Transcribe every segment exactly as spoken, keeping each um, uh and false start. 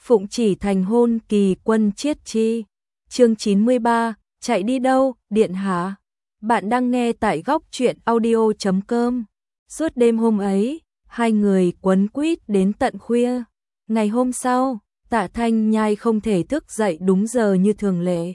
Phụng chỉ thành hôn kỳ quân chiết chi. Chương chín mươi ba, chạy đi đâu, điện hạ? Bạn đang nghe tại góc truyện audio chấm com. Suốt đêm hôm ấy, hai người quấn quýt đến tận khuya. Ngày hôm sau, Tạ Thanh Nhai không thể thức dậy đúng giờ như thường lệ.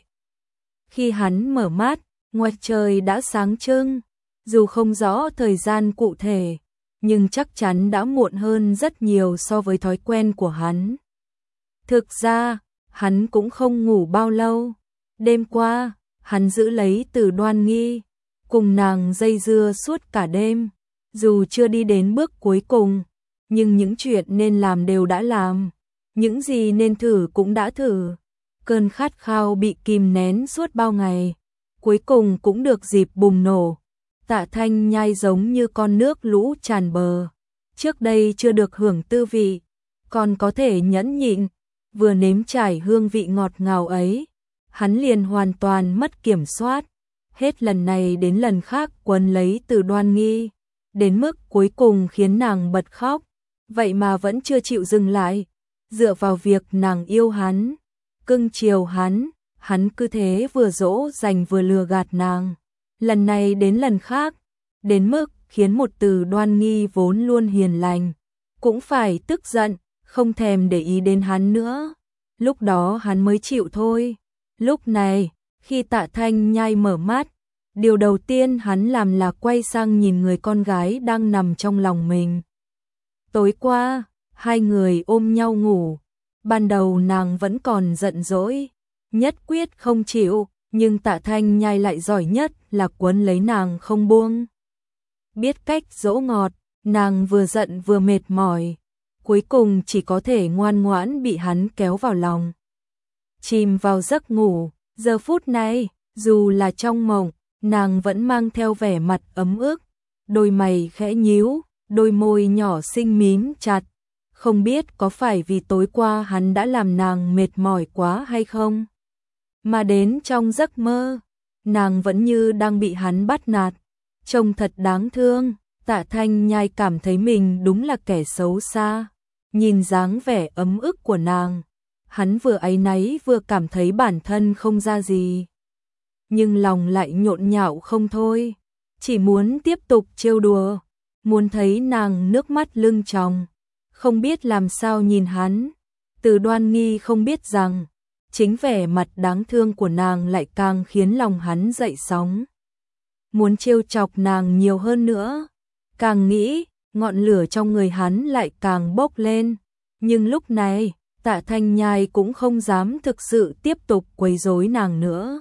Khi hắn mở mắt, ngoài trời đã sáng trưng, dù không rõ thời gian cụ thể, nhưng chắc chắn đã muộn hơn rất nhiều so với thói quen của hắn. Thực ra, hắn cũng không ngủ bao lâu. Đêm qua, hắn giữ lấy Từ Đoan Nghi, cùng nàng dây dưa suốt cả đêm. Dù chưa đi đến bước cuối cùng, nhưng những chuyện nên làm đều đã làm. Những gì nên thử cũng đã thử. Cơn khát khao bị kìm nén suốt bao ngày, cuối cùng cũng được dịp bùng nổ. Tạ Thanh Nhai giống như con nước lũ tràn bờ. Trước đây chưa được hưởng tư vị, còn có thể nhẫn nhịn. Vừa nếm trải hương vị ngọt ngào ấy, hắn liền hoàn toàn mất kiểm soát. Hết lần này đến lần khác quấn lấy Từ Đoan Nghi, đến mức cuối cùng khiến nàng bật khóc. Vậy mà vẫn chưa chịu dừng lại. Dựa vào việc nàng yêu hắn, cưng chiều hắn, hắn cứ thế vừa dỗ dành vừa lừa gạt nàng. Lần này đến lần khác, đến mức khiến một Từ Đoan Nghi vốn luôn hiền lành, cũng phải tức giận, không thèm để ý đến hắn nữa. Lúc đó hắn mới chịu thôi. Lúc này, khi Tạ Thanh Nhai mở mắt, điều đầu tiên hắn làm là quay sang nhìn người con gái đang nằm trong lòng mình. Tối qua, hai người ôm nhau ngủ. Ban đầu nàng vẫn còn giận dỗi, nhất quyết không chịu, nhưng Tạ Thanh Nhai lại giỏi nhất là quấn lấy nàng không buông. Biết cách dỗ ngọt, nàng vừa giận vừa mệt mỏi, cuối cùng chỉ có thể ngoan ngoãn bị hắn kéo vào lòng. Chìm vào giấc ngủ, giờ phút này, dù là trong mộng, nàng vẫn mang theo vẻ mặt ấm ức, đôi mày khẽ nhíu, đôi môi nhỏ xinh mím chặt. Không biết có phải vì tối qua hắn đã làm nàng mệt mỏi quá hay không? Mà đến trong giấc mơ, nàng vẫn như đang bị hắn bắt nạt. Trông thật đáng thương. Tạ Thanh Nhai cảm thấy mình đúng là kẻ xấu xa. Nhìn dáng vẻ ấm ức của nàng, hắn vừa áy náy vừa cảm thấy bản thân không ra gì. Nhưng lòng lại nhộn nhạo không thôi, chỉ muốn tiếp tục trêu đùa, muốn thấy nàng nước mắt lưng tròng, không biết làm sao nhìn hắn. Từ Đoan Nghi không biết rằng, chính vẻ mặt đáng thương của nàng lại càng khiến lòng hắn dậy sóng. Muốn trêu chọc nàng nhiều hơn nữa, càng nghĩ, ngọn lửa trong người hắn lại càng bốc lên. Nhưng lúc này, Tạ Thanh Nhai cũng không dám thực sự tiếp tục quấy rối nàng nữa.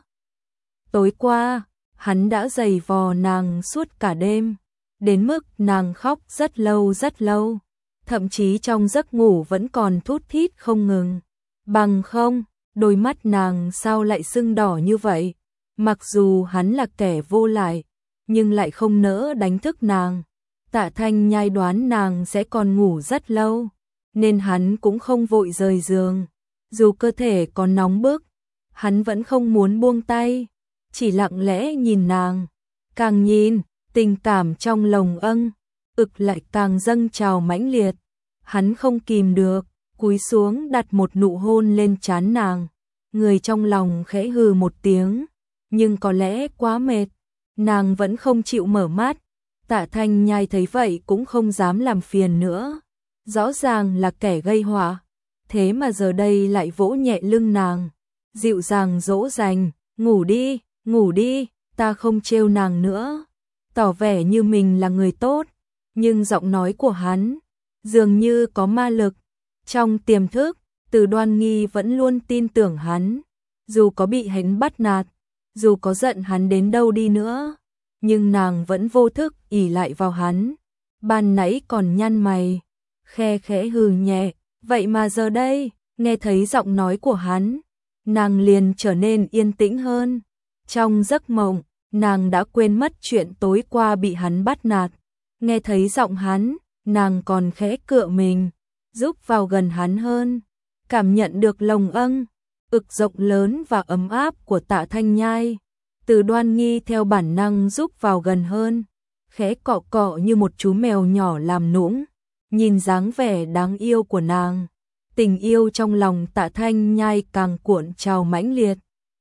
Tối qua, hắn đã giày vò nàng suốt cả đêm, đến mức nàng khóc rất lâu rất lâu, thậm chí trong giấc ngủ vẫn còn thút thít không ngừng. Bằng không, đôi mắt nàng sao lại sưng đỏ như vậy? Mặc dù hắn là kẻ vô lại, nhưng lại không nỡ đánh thức nàng. Tạ Thanh Nhai đoán nàng sẽ còn ngủ rất lâu, nên hắn cũng không vội rời giường. Dù cơ thể còn nóng bức, hắn vẫn không muốn buông tay, chỉ lặng lẽ nhìn nàng. Càng nhìn, tình cảm trong lòng âng, ực lại càng dâng trào mãnh liệt. Hắn không kìm được, cúi xuống đặt một nụ hôn lên trán nàng. Người trong lòng khẽ hừ một tiếng, nhưng có lẽ quá mệt, nàng vẫn không chịu mở mắt. Tạ Thanh Nhai thấy vậy cũng không dám làm phiền nữa. Rõ ràng là kẻ gây họa, thế mà giờ đây lại vỗ nhẹ lưng nàng, dịu dàng dỗ dành, ngủ đi, ngủ đi, ta không trêu nàng nữa. Tỏ vẻ như mình là người tốt, nhưng giọng nói của hắn dường như có ma lực. Trong tiềm thức, Từ Đoan Nghi vẫn luôn tin tưởng hắn, dù có bị hắn bắt nạt, dù có giận hắn đến đâu đi nữa, nhưng nàng vẫn vô thức ỷ lại vào hắn. Ban nãy còn nhăn mày, khe khẽ hừ nhẹ, vậy mà giờ đây, nghe thấy giọng nói của hắn, nàng liền trở nên yên tĩnh hơn. Trong giấc mộng, nàng đã quên mất chuyện tối qua bị hắn bắt nạt. Nghe thấy giọng hắn, nàng còn khẽ cựa mình, giúp vào gần hắn hơn, cảm nhận được lồng âng, ực rộng lớn và ấm áp của Tạ Thanh Nhai. Từ Đoan Nghi theo bản năng giúp vào gần hơn, khẽ cọ cọ như một chú mèo nhỏ làm nũng. Nhìn dáng vẻ đáng yêu của nàng, tình yêu trong lòng Tạ Thanh Nhai càng cuộn trào mãnh liệt.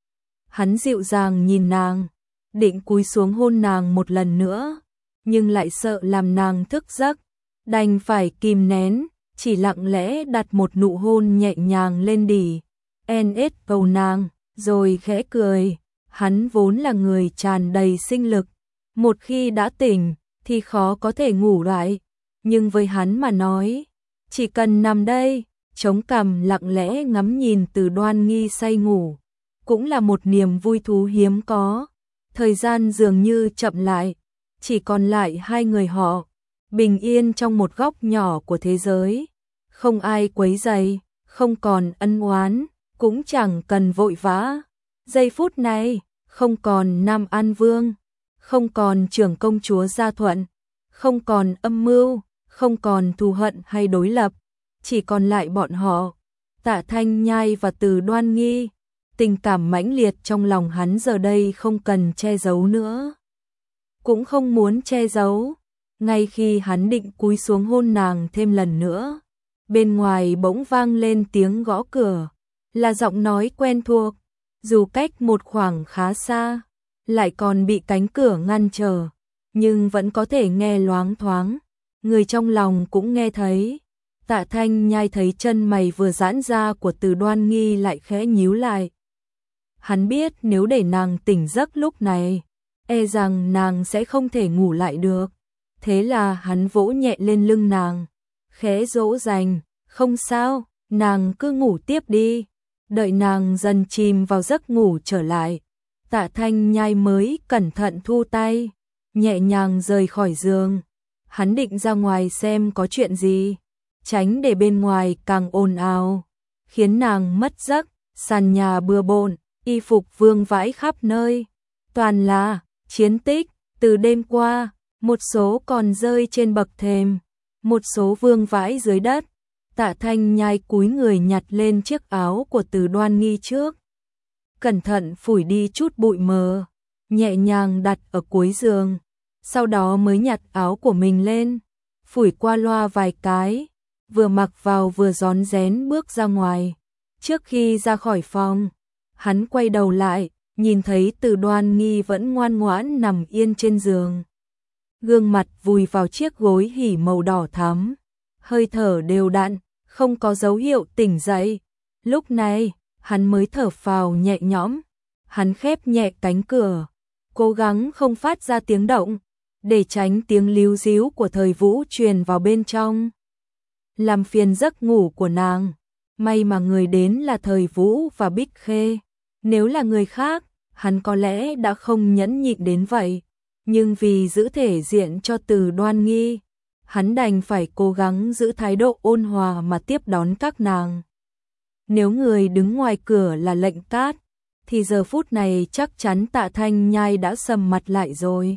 Hắn dịu dàng nhìn nàng, định cúi xuống hôn nàng một lần nữa, nhưng lại sợ làm nàng thức giấc, đành phải kìm nén, chỉ lặng lẽ đặt một nụ hôn nhẹ nhàng lên đỉ en ét cầu nàng, rồi khẽ cười. Hắn vốn là người tràn đầy sinh lực, một khi đã tỉnh thì khó có thể ngủ lại, nhưng với hắn mà nói, chỉ cần nằm đây, chống cằm lặng lẽ ngắm nhìn Từ Đoan Nghi say ngủ, cũng là một niềm vui thú hiếm có. Thời gian dường như chậm lại, chỉ còn lại hai người họ, bình yên trong một góc nhỏ của thế giới, không ai quấy rầy, không còn ân oán, cũng chẳng cần vội vã. Giây phút này, không còn Nam An Vương, không còn trưởng công chúa Gia Thuận, không còn âm mưu, không còn thù hận hay đối lập, chỉ còn lại bọn họ, Tạ Thanh Nhai và Từ Đoan Nghi. Tình cảm mãnh liệt trong lòng hắn giờ đây không cần che giấu nữa, cũng không muốn che giấu. Ngay khi hắn định cúi xuống hôn nàng thêm lần nữa, bên ngoài bỗng vang lên tiếng gõ cửa, là giọng nói quen thuộc, dù cách một khoảng khá xa, lại còn bị cánh cửa ngăn trở, nhưng vẫn có thể nghe loáng thoáng, người trong lòng cũng nghe thấy. Tạ Thanh Nhai thấy chân mày vừa giãn ra của Từ Đoan Nghi lại khẽ nhíu lại. Hắn biết nếu để nàng tỉnh giấc lúc này, e rằng nàng sẽ không thể ngủ lại được. Thế là hắn vỗ nhẹ lên lưng nàng, khẽ dỗ dành, không sao, nàng cứ ngủ tiếp đi. Đợi nàng dần chìm vào giấc ngủ trở lại, Tạ Thanh Nhai mới cẩn thận thu tay, nhẹ nhàng rời khỏi giường. Hắn định ra ngoài xem có chuyện gì, tránh để bên ngoài càng ồn ào, khiến nàng mất giấc. Sàn nhà bừa bộn, y phục vương vãi khắp nơi, toàn là chiến tích từ đêm qua, một số còn rơi trên bậc thềm, một số vương vãi dưới đất. Tạ Thanh Nhai cúi người nhặt lên chiếc áo của Từ Đoan Nghi trước, cẩn thận phủi đi chút bụi mờ, nhẹ nhàng đặt ở cuối giường, sau đó mới nhặt áo của mình lên, phủi qua loa vài cái, vừa mặc vào vừa rón rén bước ra ngoài. Trước khi ra khỏi phòng, hắn quay đầu lại, nhìn thấy Từ Đoan Nghi vẫn ngoan ngoãn nằm yên trên giường, gương mặt vùi vào chiếc gối hỉ màu đỏ thắm, hơi thở đều đặn, không có dấu hiệu tỉnh dậy. Lúc này, hắn mới thở phào nhẹ nhõm, hắn khép nhẹ cánh cửa, cố gắng không phát ra tiếng động, để tránh tiếng líu ríu của Thời Vũ truyền vào bên trong, làm phiền giấc ngủ của nàng. May mà người đến là Thời Vũ và Bích Khê, nếu là người khác, hắn có lẽ đã không nhẫn nhịn đến vậy, nhưng vì giữ thể diện cho Từ Đoan Nghi, hắn đành phải cố gắng giữ thái độ ôn hòa mà tiếp đón các nàng. Nếu người đứng ngoài cửa là Lệnh Cát, thì giờ phút này chắc chắn Tạ Thanh Nhai đã sầm mặt lại rồi.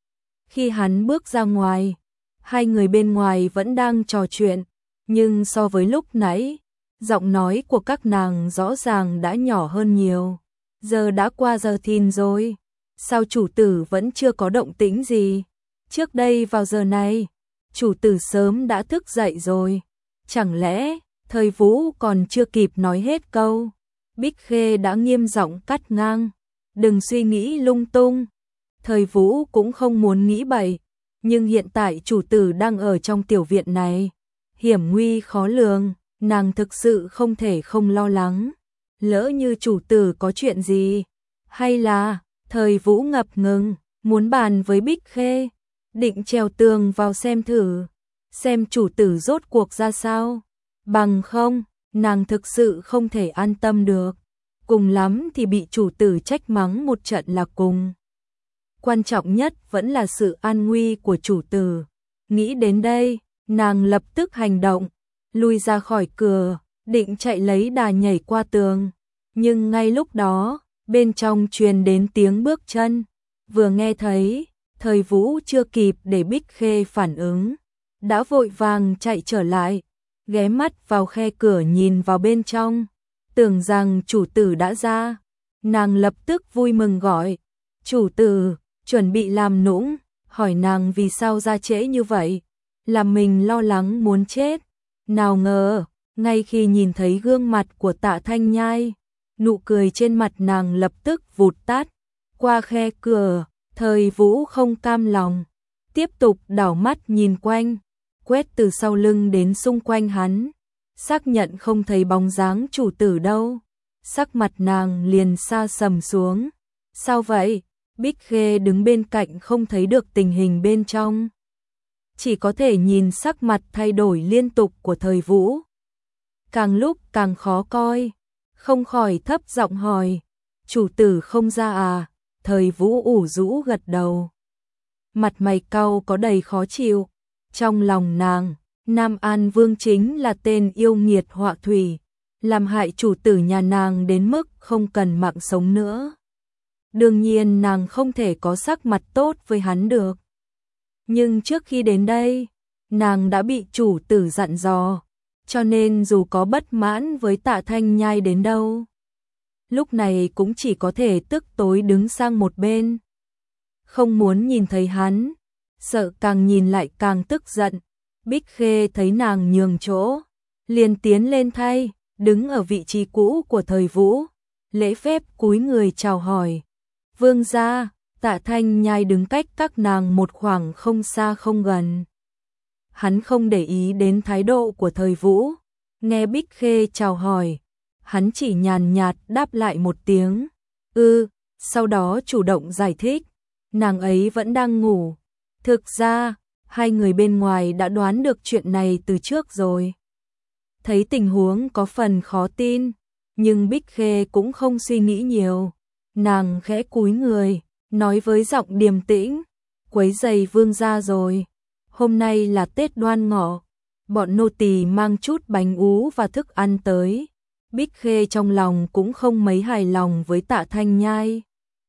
Khi hắn bước ra ngoài, hai người bên ngoài vẫn đang trò chuyện, nhưng so với lúc nãy, giọng nói của các nàng rõ ràng đã nhỏ hơn nhiều. Giờ đã qua giờ thìn rồi, sao chủ tử vẫn chưa có động tĩnh gì? Trước đây vào giờ này, chủ tử sớm đã thức dậy rồi. Chẳng lẽ, Thời Vũ còn chưa kịp nói hết câu, Bích Khê đã nghiêm giọng cắt ngang. Đừng suy nghĩ lung tung. Thời Vũ cũng không muốn nghĩ bậy, nhưng hiện tại chủ tử đang ở trong tiểu viện này, hiểm nguy khó lường, nàng thực sự không thể không lo lắng. Lỡ như chủ tử có chuyện gì, hay là Thời Vũ ngập ngừng, muốn bàn với Bích Khê, định trèo tường vào xem thử, xem chủ tử rốt cuộc ra sao. Bằng không, nàng thực sự không thể an tâm được, cùng lắm thì bị chủ tử trách mắng một trận là cùng. Quan trọng nhất vẫn là sự an nguy của chủ tử. Nghĩ đến đây, nàng lập tức hành động, lui ra khỏi cửa, định chạy lấy đà nhảy qua tường. Nhưng ngay lúc đó, bên trong truyền đến tiếng bước chân, vừa nghe thấy, Thời Vũ chưa kịp để Bích Khê phản ứng, đã vội vàng chạy trở lại, ghé mắt vào khe cửa nhìn vào bên trong, tưởng rằng chủ tử đã ra. Nàng lập tức vui mừng gọi, chủ tử, chuẩn bị làm nũng, hỏi nàng vì sao ra trễ như vậy, làm mình lo lắng muốn chết. Nào ngờ, Ngay khi nhìn thấy gương mặt của Tạ Thanh Nhai, nụ cười trên mặt nàng lập tức vụt tắt. Qua khe cửa, Thời Vũ không cam lòng, tiếp tục đảo mắt nhìn quanh, quét từ sau lưng đến xung quanh hắn, xác nhận không thấy bóng dáng chủ tử đâu. Sắc mặt nàng liền sa sầm xuống. Sao vậy? Bích Khê đứng bên cạnh không thấy được tình hình bên trong, chỉ có thể nhìn sắc mặt thay đổi liên tục của Thời Vũ, càng lúc càng khó coi, không khỏi thấp giọng hỏi, chủ tử không ra à? Thời Vũ ủ rũ gật đầu, mặt mày cau có đầy khó chịu. Trong lòng nàng, Nam An Vương chính là tên yêu nghiệt họa thủy, làm hại chủ tử nhà nàng đến mức không cần mạng sống nữa. Đương nhiên nàng không thể có sắc mặt tốt với hắn được. Nhưng trước khi đến đây, nàng đã bị chủ tử dặn dò, cho nên dù có bất mãn với Tạ Thanh Nhai đến đâu, lúc này cũng chỉ có thể tức tối đứng sang một bên. Không muốn nhìn thấy hắn, sợ càng nhìn lại càng tức giận. Bích Khê thấy nàng nhường chỗ, liền tiến lên thay, đứng ở vị trí cũ của Thời Vũ, lễ phép cúi người chào hỏi. Vương gia. Tạ Thanh Nhai đứng cách các nàng một khoảng không xa không gần. Hắn không để ý đến thái độ của Thời Vũ, nghe Bích Khê chào hỏi, hắn chỉ nhàn nhạt đáp lại một tiếng, ư, sau đó chủ động giải thích, nàng ấy vẫn đang ngủ. Thực ra, hai người bên ngoài đã đoán được chuyện này từ trước rồi. Thấy tình huống có phần khó tin, nhưng Bích Khê cũng không suy nghĩ nhiều, nàng khẽ cúi người, nói với giọng điềm tĩnh, quấy giày vương gia rồi. Hôm nay là Tết Đoan Ngọ, bọn nô tỳ mang chút bánh ú và thức ăn tới. Bích Khê trong lòng cũng không mấy hài lòng với Tạ Thanh Nhai,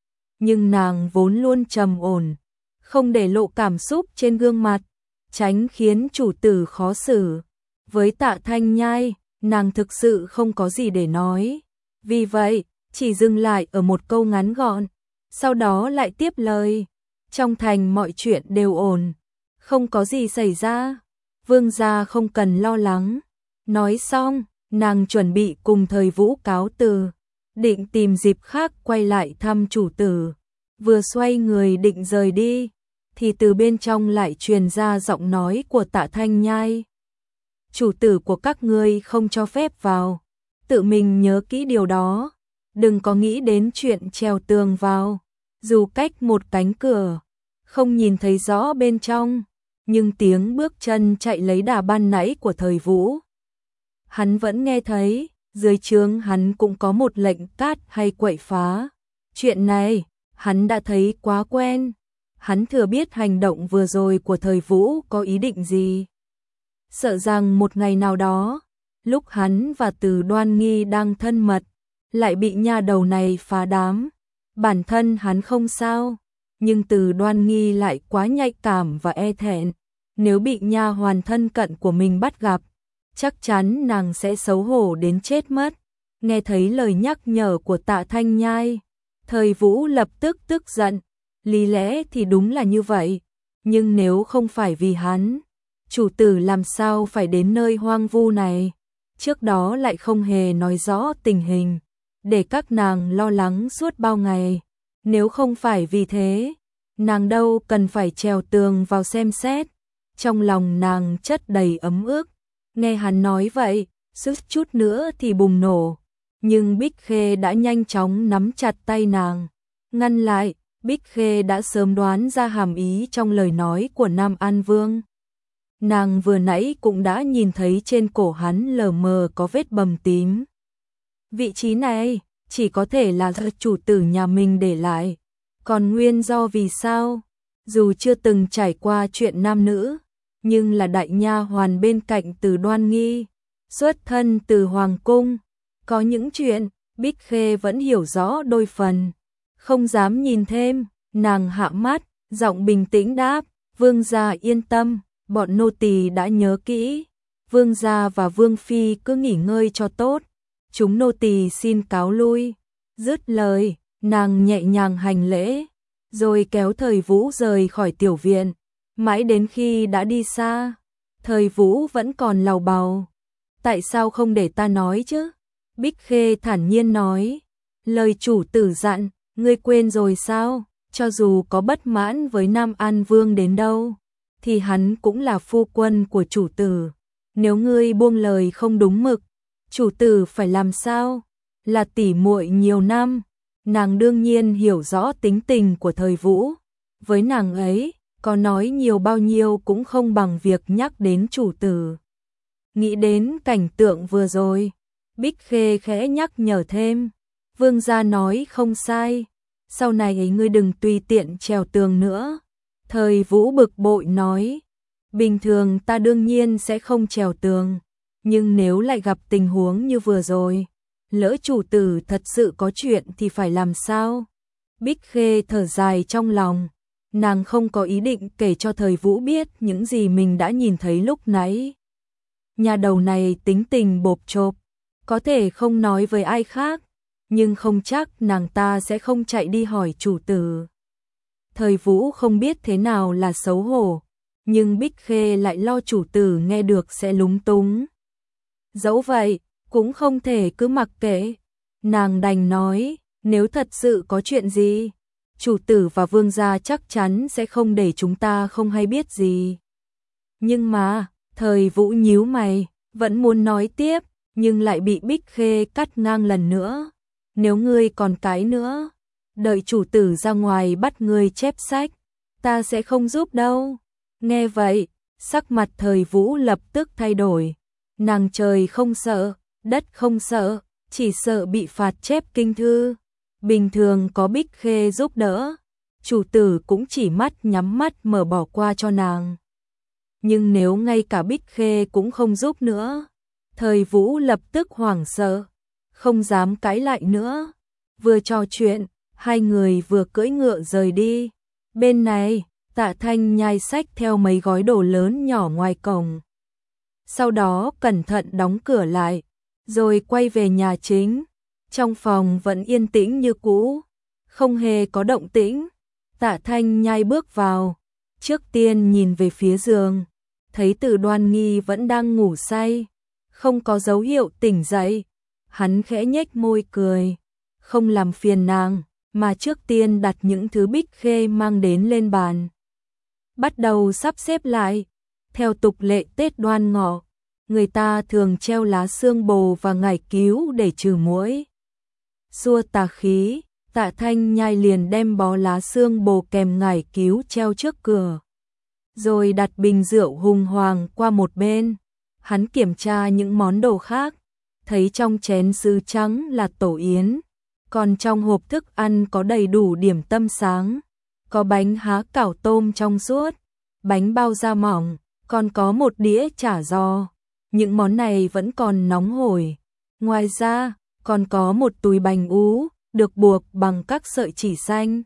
nhưng nàng vốn luôn trầm ổn, không để lộ cảm xúc trên gương mặt, tránh khiến chủ tử khó xử. Với Tạ Thanh Nhai, nàng thực sự không có gì để nói, vì vậy chỉ dừng lại ở một câu ngắn gọn, sau đó lại tiếp lời, trong thành mọi chuyện đều ổn, không có gì xảy ra, vương gia không cần lo lắng. Nói xong, nàng chuẩn bị cùng Thời Vũ cáo từ, định tìm dịp khác quay lại thăm chủ tử. Vừa xoay người định rời đi, thì từ bên trong lại truyền ra giọng nói của Tạ Thanh Nhai. Chủ tử của các ngươi không cho phép vào, tự mình nhớ kỹ điều đó, đừng có nghĩ đến chuyện trèo tường vào. Dù cách một cánh cửa, không nhìn thấy rõ bên trong, nhưng tiếng bước chân chạy lấy đà ban nãy của Thời Vũ, hắn vẫn nghe thấy. Dưới trướng hắn cũng có một lệnh cát hay quậy phá. Chuyện này, hắn đã thấy quá quen. Hắn thừa biết hành động vừa rồi của Thời Vũ có ý định gì. Sợ rằng một ngày nào đó, lúc hắn và Từ Đoan Nghi đang thân mật, lại bị nha đầu này phá đám. Bản thân hắn không sao, nhưng Từ Đoan Nghi lại quá nhạy cảm và e thẹn. Nếu bị nha hoàn thân cận của mình bắt gặp, chắc chắn nàng sẽ xấu hổ đến chết mất. Nghe thấy lời nhắc nhở của Tạ Thanh Nhai, Thời Vũ lập tức tức giận. Lý lẽ thì đúng là như vậy, nhưng nếu không phải vì hắn, chủ tử làm sao phải đến nơi hoang vu này. Trước đó lại không hề nói rõ tình hình, để các nàng lo lắng suốt bao ngày. Nếu không phải vì thế, nàng đâu cần phải trèo tường vào xem xét. Trong lòng nàng chất đầy ấm ức. Nghe hắn nói vậy, sức chút nữa thì bùng nổ. Nhưng Bích Khê đã nhanh chóng nắm chặt tay nàng, ngăn lại. Bích Khê đã sớm đoán ra hàm ý trong lời nói của Nam An Vương. Nàng vừa nãy cũng đã nhìn thấy trên cổ hắn lờ mờ có vết bầm tím. Vị trí này chỉ có thể là chủ tử nhà mình để lại. Còn nguyên do vì sao? Dù chưa từng trải qua chuyện nam nữ, nhưng là đại nha hoàn bên cạnh Từ Đoan Nghi, xuất thân từ hoàng cung, có những chuyện Bích Khê vẫn hiểu rõ đôi phần. Không dám nhìn thêm, nàng hạ mắt, giọng bình tĩnh đáp, vương gia yên tâm, bọn nô tỳ đã nhớ kỹ. Vương gia và vương phi cứ nghỉ ngơi cho tốt, chúng nô tỳ xin cáo lui. Dứt lời, nàng nhẹ nhàng hành lễ, rồi kéo Thời Vũ rời khỏi tiểu viện. Mãi đến khi đã đi xa, Thời Vũ vẫn còn lầu bầu, tại sao không để ta nói chứ? Bích Khê thản nhiên nói, lời chủ tử dặn, ngươi quên rồi sao? Cho dù có bất mãn với Nam An Vương đến đâu, thì hắn cũng là phu quân của chủ tử. Nếu ngươi buông lời không đúng mực, chủ tử phải làm sao? Là tỉ muội nhiều năm, nàng đương nhiên hiểu rõ tính tình của Thời Vũ. Với nàng ấy, có nói nhiều bao nhiêu cũng không bằng việc nhắc đến chủ tử. Nghĩ đến cảnh tượng vừa rồi, Bích Khê khẽ nhắc nhở thêm, vương gia nói không sai, sau này ấy ngươi đừng tùy tiện trèo tường nữa. Thời Vũ bực bội nói, bình thường ta đương nhiên sẽ không trèo tường, nhưng nếu lại gặp tình huống như vừa rồi, lỡ chủ tử thật sự có chuyện thì phải làm sao? Bích Khê thở dài trong lòng, nàng không có ý định kể cho Thời Vũ biết những gì mình đã nhìn thấy lúc nãy. Nhà đầu này tính tình bộp chộp, có thể không nói với ai khác, nhưng không chắc nàng ta sẽ không chạy đi hỏi chủ tử. Thời Vũ không biết thế nào là xấu hổ, nhưng Bích Khê lại lo chủ tử nghe được sẽ lúng túng. Dẫu vậy, cũng không thể cứ mặc kệ. Nàng đành nói, nếu thật sự có chuyện gì, chủ tử và vương gia chắc chắn sẽ không để chúng ta không hay biết gì. Nhưng mà, Thời Vũ nhíu mày, vẫn muốn nói tiếp, nhưng lại bị Bích Khê cắt ngang lần nữa. Nếu ngươi còn cái nữa, đợi chủ tử ra ngoài bắt ngươi chép sách, ta sẽ không giúp đâu. Nghe vậy, sắc mặt Thời Vũ lập tức thay đổi. Nàng trời không sợ, đất không sợ, chỉ sợ bị phạt chép kinh thư. Bình thường có Bích Khê giúp đỡ, chủ tử cũng chỉ mắt nhắm mắt mở bỏ qua cho nàng. Nhưng nếu ngay cả Bích Khê cũng không giúp nữa, Thời Vũ lập tức hoảng sợ, không dám cãi lại nữa. Vừa trò chuyện, hai người vừa cưỡi ngựa rời đi. Bên này, Tạ Thanh nhai sách theo mấy gói đồ lớn nhỏ ngoài cổng. Sau đó cẩn thận đóng cửa lại, rồi quay về nhà chính. Trong phòng vẫn yên tĩnh như cũ, không hề có động tĩnh. Tạ Thanh nhai bước vào, trước tiên nhìn về phía giường, thấy Từ Đoan Nghi vẫn đang ngủ say, không có dấu hiệu tỉnh dậy. Hắn khẽ nhếch môi cười, không làm phiền nàng, mà trước tiên đặt những thứ Bích Khê mang đến lên bàn. Bắt đầu sắp xếp lại, theo tục lệ Tết Đoan Ngọ, người ta thường treo lá xương bồ và ngải cứu để trừ muỗi, xua tà khí. Tạ Thanh nhai liền đem bó lá xương bồ kèm ngải cứu treo trước cửa, rồi đặt bình rượu hùng hoàng qua một bên. Hắn kiểm tra những món đồ khác, thấy trong chén sứ trắng là tổ yến, còn trong hộp thức ăn có đầy đủ điểm tâm sáng, có bánh há cảo tôm trong suốt, bánh bao da mỏng, còn có một đĩa chả giò. Những món này vẫn còn nóng hổi. Ngoài ra, còn có một túi bánh ú, được buộc bằng các sợi chỉ xanh,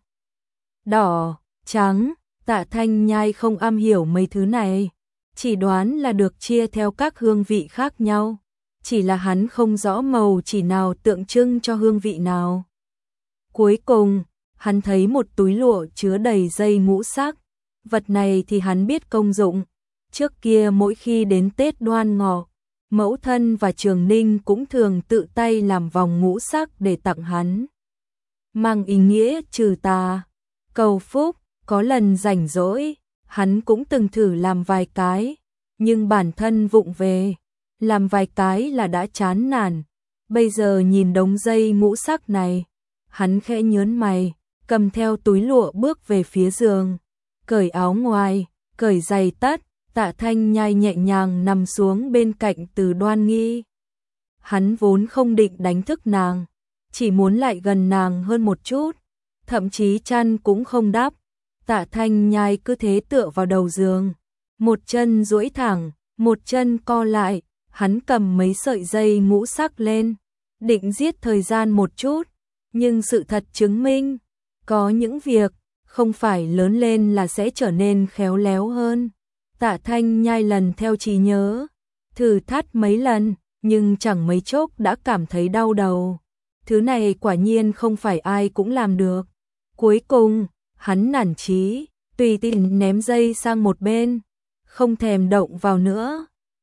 đỏ, trắng. Tạ Thanh nhai không am hiểu mấy thứ này, chỉ đoán là được chia theo các hương vị khác nhau, chỉ là hắn không rõ màu chỉ nào tượng trưng cho hương vị nào. Cuối cùng, hắn thấy một túi lụa chứa đầy dây ngũ sắc. Vật này thì hắn biết công dụng. Trước kia mỗi khi đến Tết Đoan Ngọ, mẫu thân và Trường Ninh cũng thường tự tay làm vòng ngũ sắc để tặng hắn, mang ý nghĩa trừ tà, cầu phúc. Có lần rảnh rỗi, hắn cũng từng thử làm vài cái, nhưng bản thân vụng về, làm vài cái là đã chán nản. Bây giờ nhìn đống dây ngũ sắc này, hắn khẽ nhớn mày, cầm theo túi lụa bước về phía giường, cởi áo ngoài, cởi giày tất. Tạ Thanh nhai nhẹ nhàng nằm xuống bên cạnh Từ Đoan Nghi. Hắn vốn không định đánh thức nàng, chỉ muốn lại gần nàng hơn một chút, thậm chí chăn cũng không đắp. Tạ Thanh nhai cứ thế tựa vào đầu giường, một chân duỗi thẳng, một chân co lại. Hắn cầm mấy sợi dây ngũ sắc lên, định giết thời gian một chút, nhưng sự thật chứng minh, có những việc không phải lớn lên là sẽ trở nên khéo léo hơn. Tạ Thanh nhai lần theo trí nhớ, thử thắt mấy lần, nhưng chẳng mấy chốc đã cảm thấy đau đầu. Thứ này quả nhiên không phải ai cũng làm được. Cuối cùng, hắn nản chí, tùy tiện ném dây sang một bên, không thèm động vào nữa.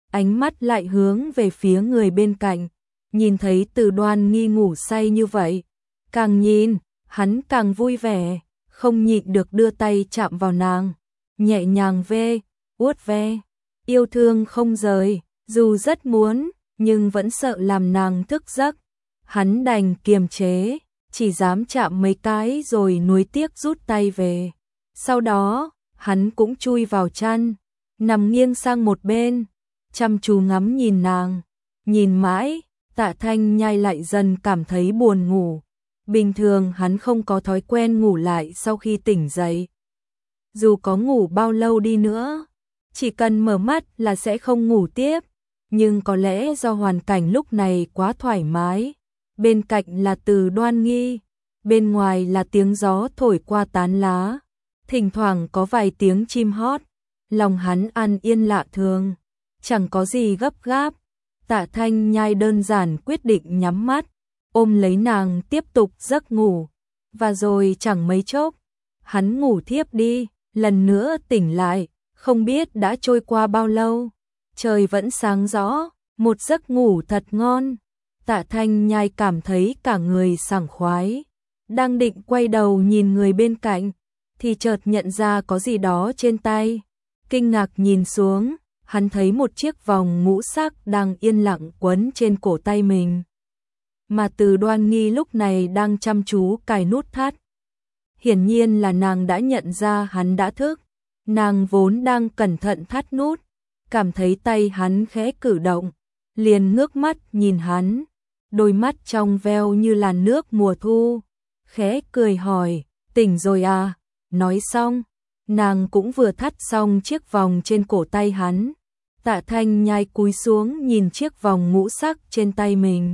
ánh mắt lại hướng về phía người bên cạnh, nhìn thấy Từ Đoan Nghi ngủ say như vậy, càng nhìn, hắn càng vui vẻ, không nhịn được đưa tay chạm vào nàng, nhẹ nhàng ve, vuốt ve, yêu thương không rời, dù rất muốn, nhưng vẫn sợ làm nàng thức giấc. Hắn đành kiềm chế, chỉ dám chạm mấy cái rồi nuối tiếc rút tay về. Sau đó, hắn cũng chui vào chăn, nằm nghiêng sang một bên, chăm chú ngắm nhìn nàng, nhìn mãi, Tạ Thanh Nhai lại dần cảm thấy buồn ngủ. Bình thường hắn không có thói quen ngủ lại sau khi tỉnh dậy. Dù có ngủ bao lâu đi nữa, chỉ cần mở mắt là sẽ không ngủ tiếp, nhưng có lẽ do hoàn cảnh lúc này quá thoải mái. Bên cạnh là Từ Đoan Nghi, bên ngoài là tiếng gió thổi qua tán lá, thỉnh thoảng có vài tiếng chim hót, lòng hắn an yên lạ thường, chẳng có gì gấp gáp. Tạ Thanh Nhai đơn giản quyết định nhắm mắt, ôm lấy nàng tiếp tục giấc ngủ, và rồi chẳng mấy chốc, hắn ngủ thiếp đi, lần nữa tỉnh lại, không biết đã trôi qua bao lâu, trời vẫn sáng rõ, một giấc ngủ thật ngon. Tạ Thanh Nhai cảm thấy cả người sảng khoái, đang định quay đầu nhìn người bên cạnh, thì chợt nhận ra có gì đó trên tay, kinh ngạc nhìn xuống, hắn thấy một chiếc vòng ngũ sắc đang yên lặng quấn trên cổ tay mình, mà Từ Đoan Nghi lúc này đang chăm chú cài nút thắt. Hiển nhiên là nàng đã nhận ra hắn đã thức, nàng vốn đang cẩn thận thắt nút, cảm thấy tay hắn khẽ cử động, liền ngước mắt nhìn hắn, đôi mắt trong veo như làn nước mùa thu, khẽ cười hỏi, tỉnh rồi à? Nói xong, nàng cũng vừa thắt xong chiếc vòng trên cổ tay hắn. Tạ Thanh Nhai cúi xuống nhìn chiếc vòng ngũ sắc trên tay mình.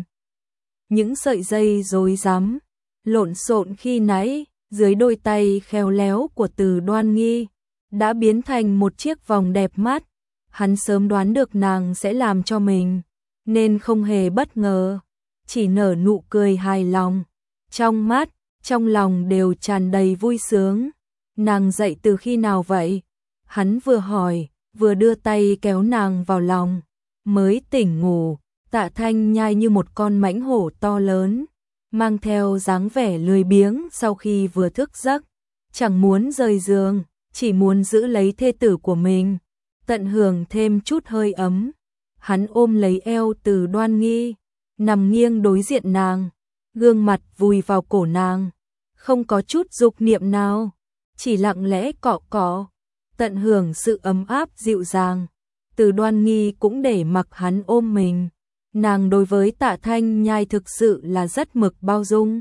Những sợi dây rối rắm, lộn xộn khi nãy, dưới đôi tay khéo léo của Từ Đoan Nghi, đã biến thành một chiếc vòng đẹp mắt. Hắn sớm đoán được nàng sẽ làm cho mình, nên không hề bất ngờ, chỉ nở nụ cười hài lòng. Trong mắt, trong lòng đều tràn đầy vui sướng. Nàng dậy từ khi nào vậy? Hắn vừa hỏi, vừa đưa tay kéo nàng vào lòng. Mới tỉnh ngủ. Tạ Thanh Nhai như một con mãnh hổ to lớn, mang theo dáng vẻ lười biếng sau khi vừa thức giấc, chẳng muốn rời giường, chỉ muốn giữ lấy thê tử của mình, tận hưởng thêm chút hơi ấm. Hắn ôm lấy eo Từ Đoan Nghi, nằm nghiêng đối diện nàng, gương mặt vùi vào cổ nàng, không có chút dục niệm nào, chỉ lặng lẽ cọ cọ, tận hưởng sự ấm áp dịu dàng. Từ Đoan Nghi cũng để mặc hắn ôm mình. Nàng đối với Tạ Thanh Nhai thực sự là rất mực bao dung.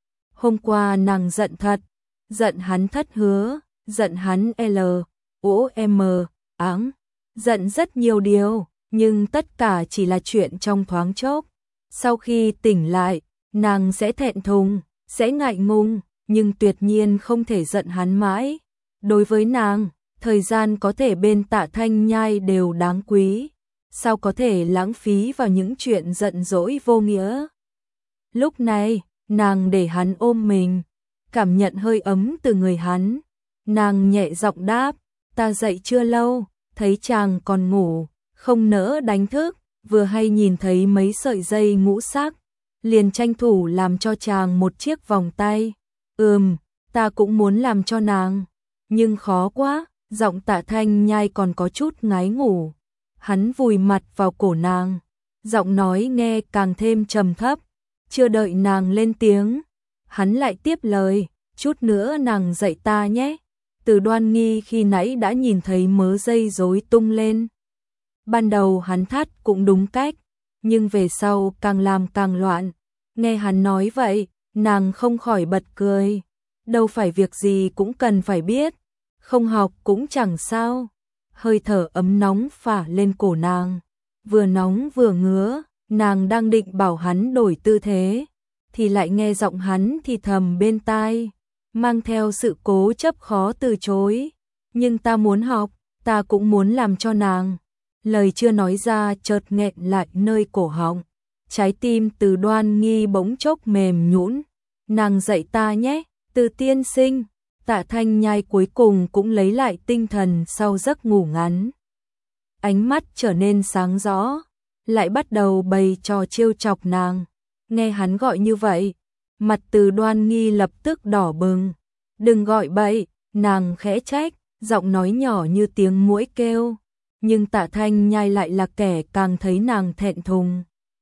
Hôm qua nàng giận thật, giận hắn thất hứa, giận hắn L, O M, áng, giận rất nhiều điều, nhưng tất cả chỉ là chuyện trong thoáng chốc. Sau khi tỉnh lại, nàng sẽ thẹn thùng, sẽ ngại ngùng, nhưng tuyệt nhiên không thể giận hắn mãi. Đối với nàng, thời gian có thể bên Tạ Thanh Nhai đều đáng quý. Sao có thể lãng phí vào những chuyện giận dỗi vô nghĩa. Lúc này, nàng để hắn ôm mình, cảm nhận hơi ấm từ người hắn. Nàng nhẹ giọng đáp, ta dậy chưa lâu, thấy chàng còn ngủ, không nỡ đánh thức, vừa hay nhìn thấy mấy sợi dây ngũ sắc, liền tranh thủ làm cho chàng một chiếc vòng tay. Ừm, ta cũng muốn làm cho nàng, nhưng khó quá. Giọng Tạ Thanh Nhai còn có chút ngái ngủ. Hắn vùi mặt vào cổ nàng, giọng nói nghe càng thêm trầm thấp. Chưa đợi nàng lên tiếng, hắn lại tiếp lời, chút nữa nàng dạy ta nhé. Từ Đoan Nghi khi nãy đã nhìn thấy mớ dây rối tung lên. Ban đầu hắn thắt cũng đúng cách, nhưng về sau càng làm càng loạn. Nghe hắn nói vậy, nàng không khỏi bật cười. Đâu phải việc gì cũng cần phải biết, không học cũng chẳng sao. Hơi thở ấm nóng phả lên cổ nàng, vừa nóng vừa ngứa. Nàng đang định bảo hắn đổi tư thế, thì lại nghe giọng hắn thì thầm bên tai, mang theo sự cố chấp khó từ chối. Nhưng ta muốn học, ta cũng muốn làm cho nàng. Lời chưa nói ra chợt nghẹn lại nơi cổ họng. Trái tim Từ Đoan Nghi bỗng chốc mềm nhũn. Nàng dạy ta nhé, Từ tiên sinh. Tạ Thanh Nhai cuối cùng cũng lấy lại tinh thần sau giấc ngủ ngắn. ánh mắt trở nên sáng rõ, lại bắt đầu bày trò trêu chọc nàng. Nghe hắn gọi như vậy, mặt Từ Đoan Nghi lập tức đỏ bừng. Đừng gọi bậy, nàng khẽ trách, giọng nói nhỏ như tiếng muỗi kêu. Nhưng Tạ Thanh Nhai lại là kẻ càng thấy nàng thẹn thùng,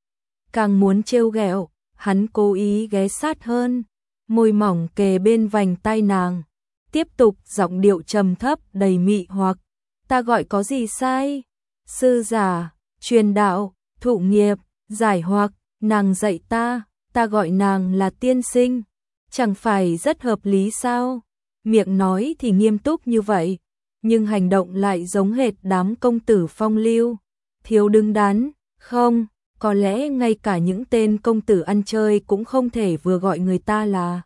càng muốn trêu ghẹo. Hắn cố ý ghé sát hơn, môi mỏng kề bên vành tai nàng, tiếp tục giọng điệu trầm thấp đầy mị hoặc. Ta gọi có gì sai? Sư giả, truyền đạo, thụ nghiệp, giải hoặc, nàng dạy ta, ta gọi nàng là tiên sinh, chẳng phải rất hợp lý sao? Miệng nói thì nghiêm túc như vậy, nhưng hành động lại giống hệt đám công tử phong lưu, thiếu đứng đắn. Không, có lẽ ngay cả những tên công tử ăn chơi cũng không thể vừa gọi người ta là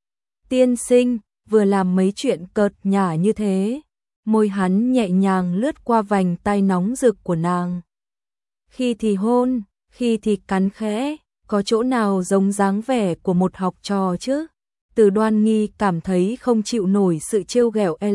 tiên sinh, vừa làm mấy chuyện cợt nhả như thế. Môi hắn nhẹ nhàng lướt qua vành tai nóng rực của nàng. Khi thì hôn, khi thì cắn khẽ, có chỗ nào giống dáng vẻ của một học trò chứ? Từ Đoan Nghi cảm thấy không chịu nổi sự trêu ghẹo L,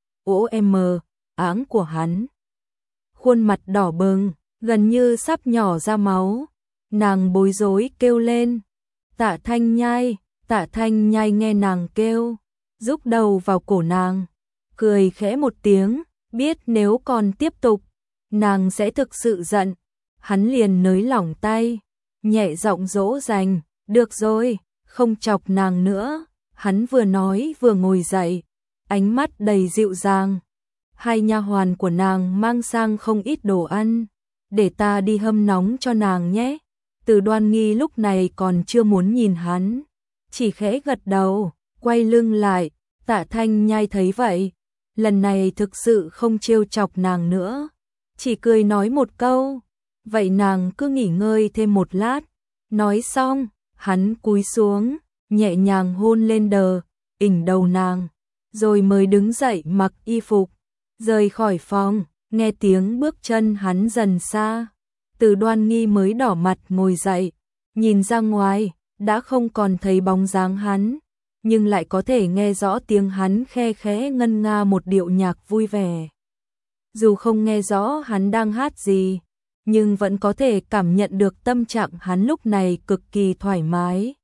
O M, áng của hắn. Khuôn mặt đỏ bừng, gần như sắp nhỏ ra máu. Nàng bối rối kêu lên. Tạ Thanh Nhai, Tạ Thanh Nhai nghe nàng kêu, rúc đầu vào cổ nàng, cười khẽ một tiếng, biết nếu còn tiếp tục, nàng sẽ thực sự giận. Hắn liền nới lỏng tay, nhẹ giọng dỗ dành, được rồi, không chọc nàng nữa. Hắn vừa nói vừa ngồi dậy, ánh mắt đầy dịu dàng. Hai nha hoàn của nàng mang sang không ít đồ ăn, để ta đi hâm nóng cho nàng nhé. Từ Đoan Nghi lúc này còn chưa muốn nhìn hắn, chỉ khẽ gật đầu, quay lưng lại. Tạ Thanh Nhai thấy vậy, lần này thực sự không trêu chọc nàng nữa, chỉ cười nói một câu, vậy nàng cứ nghỉ ngơi thêm một lát. Nói xong, hắn cúi xuống, nhẹ nhàng hôn lên đờ, ỉnh đầu nàng, rồi mới đứng dậy mặc y phục, rời khỏi phòng. Nghe tiếng bước chân hắn dần xa, Từ Đoan Nghi mới đỏ mặt ngồi dậy, nhìn ra ngoài, đã không còn thấy bóng dáng hắn, nhưng lại có thể nghe rõ tiếng hắn khe khẽ ngân nga một điệu nhạc vui vẻ. Dù không nghe rõ hắn đang hát gì, nhưng vẫn có thể cảm nhận được tâm trạng hắn lúc này cực kỳ thoải mái.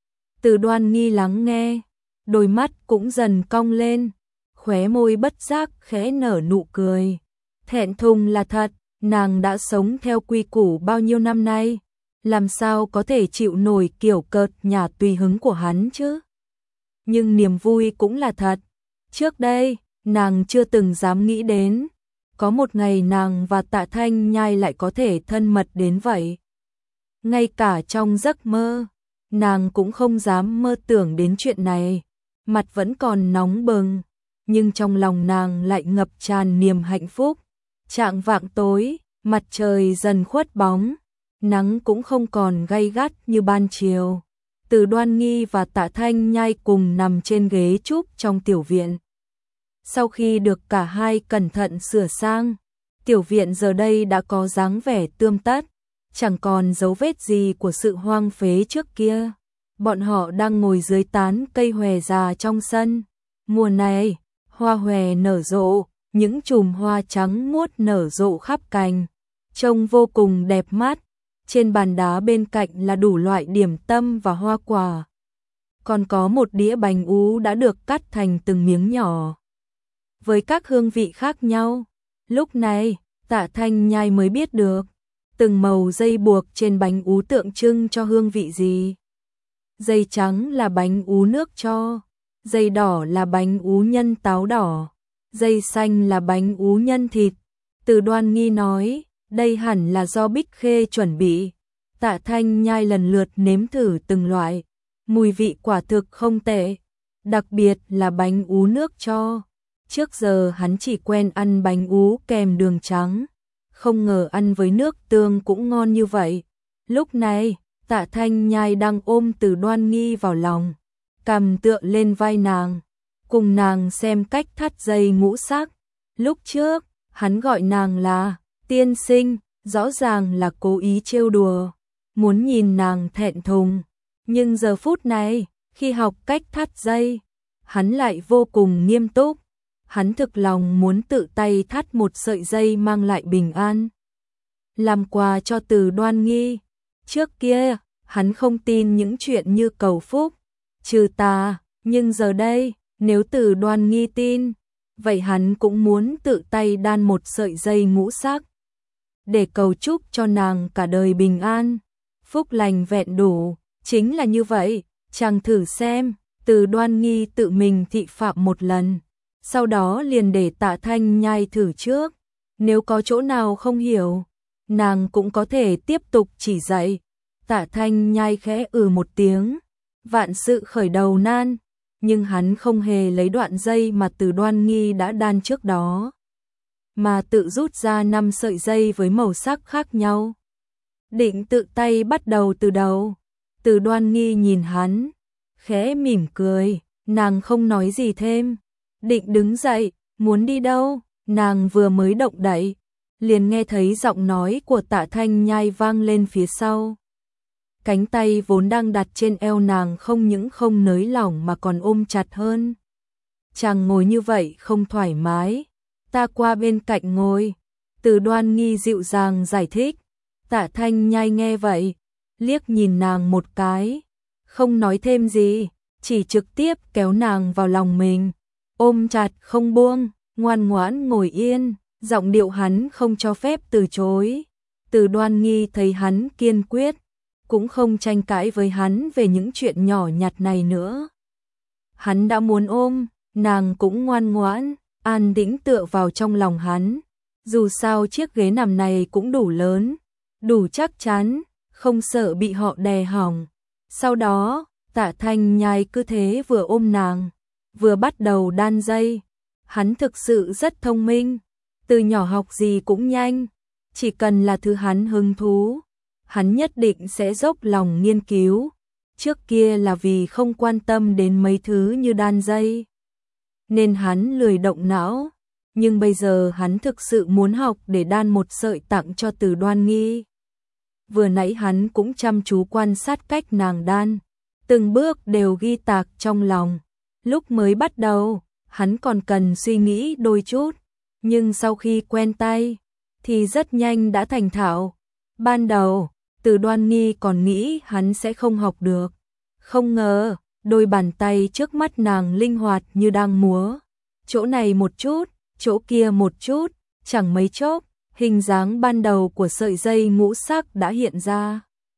Từ Đoan Nghi lắng nghe, đôi mắt cũng dần cong lên, khóe môi bất giác khẽ nở nụ cười. Thẹn thùng là thật, nàng đã sống theo quy củ bao nhiêu năm nay, làm sao có thể chịu nổi kiểu cợt nhả tùy hứng của hắn chứ? Nhưng niềm vui cũng là thật. Trước đây, nàng chưa từng dám nghĩ đến, có một ngày nàng và Tạ Thanh Nhai lại có thể thân mật đến vậy. Ngay cả trong giấc mơ, nàng cũng không dám mơ tưởng đến chuyện này. Mặt vẫn còn nóng bừng, nhưng trong lòng nàng lại ngập tràn niềm hạnh phúc. Chạng vạng tối, mặt trời dần khuất bóng, nắng cũng không còn gay gắt như ban chiều. Từ Đoan Nghi và Tạ Thanh Nhai cùng nằm trên ghế trúc trong tiểu viện. Sau khi được cả hai cẩn thận sửa sang, tiểu viện giờ đây đã có dáng vẻ tươm tất, chẳng còn dấu vết gì của sự hoang phế trước kia. Bọn họ đang ngồi dưới tán cây hòe già trong sân. Mùa này, hoa hòe nở rộ, những chùm hoa trắng muốt nở rộ khắp cành, trông vô cùng đẹp mắt. Trên bàn đá bên cạnh là đủ loại điểm tâm và hoa quả. Còn có một đĩa bánh ú đã được cắt thành từng miếng nhỏ, với các hương vị khác nhau. Lúc này, Tạ Thanh Nhai mới biết được, từng màu dây buộc trên bánh ú tượng trưng cho hương vị gì. Dây trắng là bánh ú nước cho, dây đỏ là bánh ú nhân táo đỏ, dây xanh là bánh ú nhân thịt. Từ Đoan Nghi nói, đây hẳn là do Bích Khê chuẩn bị. Tạ Thanh Nhai lần lượt nếm thử từng loại, mùi vị quả thực không tệ, đặc biệt là bánh ú nước cho. Trước giờ hắn chỉ quen ăn bánh ú kèm đường trắng, không ngờ ăn với nước tương cũng ngon như vậy. Lúc này, Tạ Thanh Nhai đang ôm Từ Đoan Nghi vào lòng, cằm tựa lên vai nàng, cùng nàng xem cách thắt dây ngũ sắc. Lúc trước, hắn gọi nàng là tiên sinh, rõ ràng là cố ý trêu đùa, muốn nhìn nàng thẹn thùng. Nhưng giờ phút này, khi học cách thắt dây, hắn lại vô cùng nghiêm túc. hắn thực lòng muốn tự tay thắt một sợi dây mang lại bình an, làm quà cho Từ Đoan Nghi. Trước kia, hắn không tin những chuyện như cầu phúc, trừ tà, nhưng giờ đây, nếu Từ Đoan Nghi tin, vậy hắn cũng muốn tự tay đan một sợi dây ngũ sắc, để cầu chúc cho nàng cả đời bình an, phúc lành vẹn đủ. Chính là như vậy, chàng thử xem. Từ Đoan Nghi tự mình thị phạm một lần, sau đó liền để Tạ Thanh Nhai thử trước, nếu có chỗ nào không hiểu, nàng cũng có thể tiếp tục chỉ dạy. Tạ Thanh Nhai khẽ ừ một tiếng, vạn sự khởi đầu nan, nhưng hắn không hề lấy đoạn dây mà Từ Đoan Nghi đã đan trước đó, mà tự rút ra năm sợi dây với màu sắc khác nhau. Định tự tay bắt đầu từ đầu. Từ Đoan Nghi nhìn hắn, khẽ mỉm cười, nàng không nói gì thêm. Định đứng dậy, muốn đi đâu? Nàng vừa mới động đậy, liền nghe thấy giọng nói của Tạ Thanh Nhai vang lên phía sau. Cánh tay vốn đang đặt trên eo nàng không những không nới lỏng mà còn ôm chặt hơn. Chàng ngồi như vậy không thoải mái, ta qua bên cạnh ngồi. Từ Đoan Nghi dịu dàng giải thích. Tạ Thanh Nhai nghe vậy, liếc nhìn nàng một cái, không nói thêm gì, chỉ trực tiếp kéo nàng vào lòng mình, ôm chặt không buông, ngoan ngoãn ngồi yên, giọng điệu hắn không cho phép từ chối. Từ Đoan Nghi thấy hắn kiên quyết, cũng không tranh cãi với hắn về những chuyện nhỏ nhặt này nữa. Hắn đã muốn ôm, nàng cũng ngoan ngoãn, an tĩnh tựa vào trong lòng hắn. Dù sao chiếc ghế nằm này cũng đủ lớn, đủ chắc chắn, không sợ bị họ đè hỏng. Sau đó, Tạ Thanh Nhai cứ thế vừa ôm nàng, vừa bắt đầu đan dây. Hắn thực sự rất thông minh, từ nhỏ học gì cũng nhanh, chỉ cần là thứ hắn hứng thú, hắn nhất định sẽ dốc lòng nghiên cứu. Trước kia là vì không quan tâm đến mấy thứ như đan dây, nên hắn lười động não, nhưng bây giờ hắn thực sự muốn học để đan một sợi tặng cho Từ Đoan Nghi. Vừa nãy hắn cũng chăm chú quan sát cách nàng đan, từng bước đều ghi tạc trong lòng. Lúc mới bắt đầu, hắn còn cần suy nghĩ đôi chút, nhưng sau khi quen tay, thì rất nhanh đã thành thạo. Ban đầu, Từ Đoan Nghi còn nghĩ hắn sẽ không học được, không ngờ, đôi bàn tay trước mắt nàng linh hoạt như đang múa. Chỗ này một chút, chỗ kia một chút, chẳng mấy chốc, hình dáng ban đầu của sợi dây ngũ sắc đã hiện ra.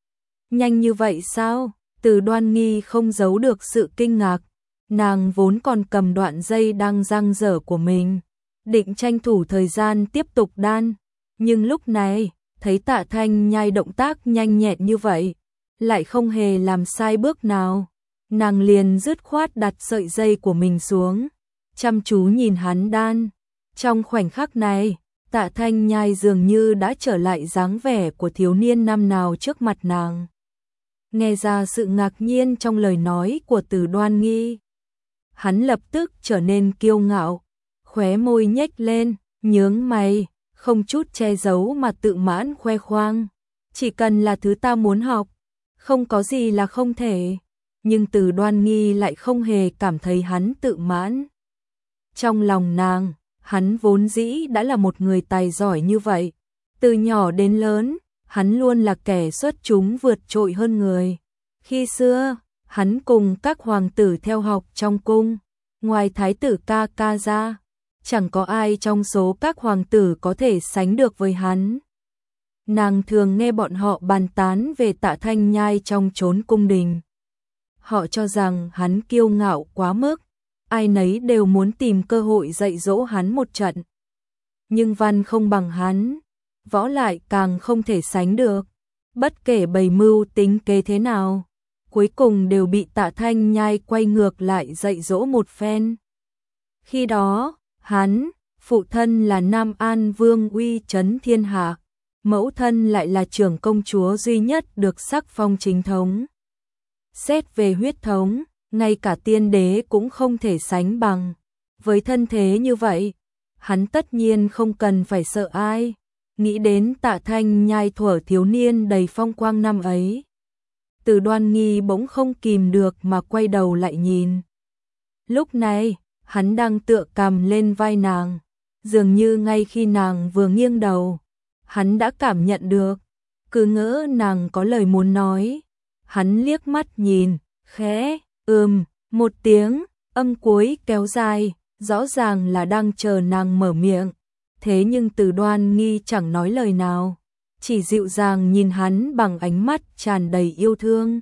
Nhanh như vậy sao? Từ Đoan Nghi không giấu được sự kinh ngạc. Nàng vốn còn cầm đoạn dây đang dang dở của mình, định tranh thủ thời gian tiếp tục đan, nhưng lúc này, thấy Tạ Thanh Nhai động tác nhanh nhẹn như vậy, lại không hề làm sai bước nào. Nàng liền dứt khoát đặt sợi dây của mình xuống, chăm chú nhìn hắn đan. Trong khoảnh khắc này, Tạ Thanh Nhai dường như đã trở lại dáng vẻ của thiếu niên năm nào trước mặt nàng. Nghe ra sự ngạc nhiên trong lời nói của Từ Đoan Nghi, hắn lập tức trở nên kiêu ngạo, khóe môi nhếch lên, nhướng mày, không chút che giấu mà tự mãn khoe khoang. Chỉ cần là thứ ta muốn học, không có gì là không thể. Nhưng Từ Đoan Nghi lại không hề cảm thấy hắn tự mãn. Trong lòng nàng, hắn vốn dĩ đã là một người tài giỏi như vậy. Từ nhỏ đến lớn, hắn luôn là kẻ xuất chúng vượt trội hơn người. Khi xưa, hắn cùng các hoàng tử theo học trong cung, ngoài thái tử ca ca ra, chẳng có ai trong số các hoàng tử có thể sánh được với hắn. Nàng thường nghe bọn họ bàn tán về Tạ Thanh Nhai trong chốn cung đình. Họ cho rằng hắn kiêu ngạo quá mức, ai nấy đều muốn tìm cơ hội dạy dỗ hắn một trận. Nhưng văn không bằng hắn, võ lại càng không thể sánh được. Bất kể bày mưu tính kế thế nào, cuối cùng đều bị Tạ Thanh Nhai quay ngược lại dạy dỗ một phen. Khi đó, hắn, phụ thân là Nam An Vương uy chấn thiên hạ, mẫu thân lại là trưởng công chúa duy nhất được sắc phong chính thống. Xét về huyết thống, ngay cả tiên đế cũng không thể sánh bằng. Với thân thế như vậy, hắn tất nhiên không cần phải sợ ai. Nghĩ đến Tạ Thanh Nhai thuở thiếu niên đầy phong quang năm ấy, Từ Đoan Nghi bỗng không kìm được mà quay đầu lại nhìn. Lúc này, hắn đang tựa cằm lên vai nàng, dường như ngay khi nàng vừa nghiêng đầu, hắn đã cảm nhận được, cứ ngỡ nàng có lời muốn nói. Hắn liếc mắt nhìn, khẽ, ừm, một tiếng, âm cuối kéo dài, rõ ràng là đang chờ nàng mở miệng. Thế nhưng Từ Đoan Nghi chẳng nói lời nào, chỉ dịu dàng nhìn hắn bằng ánh mắt tràn đầy yêu thương.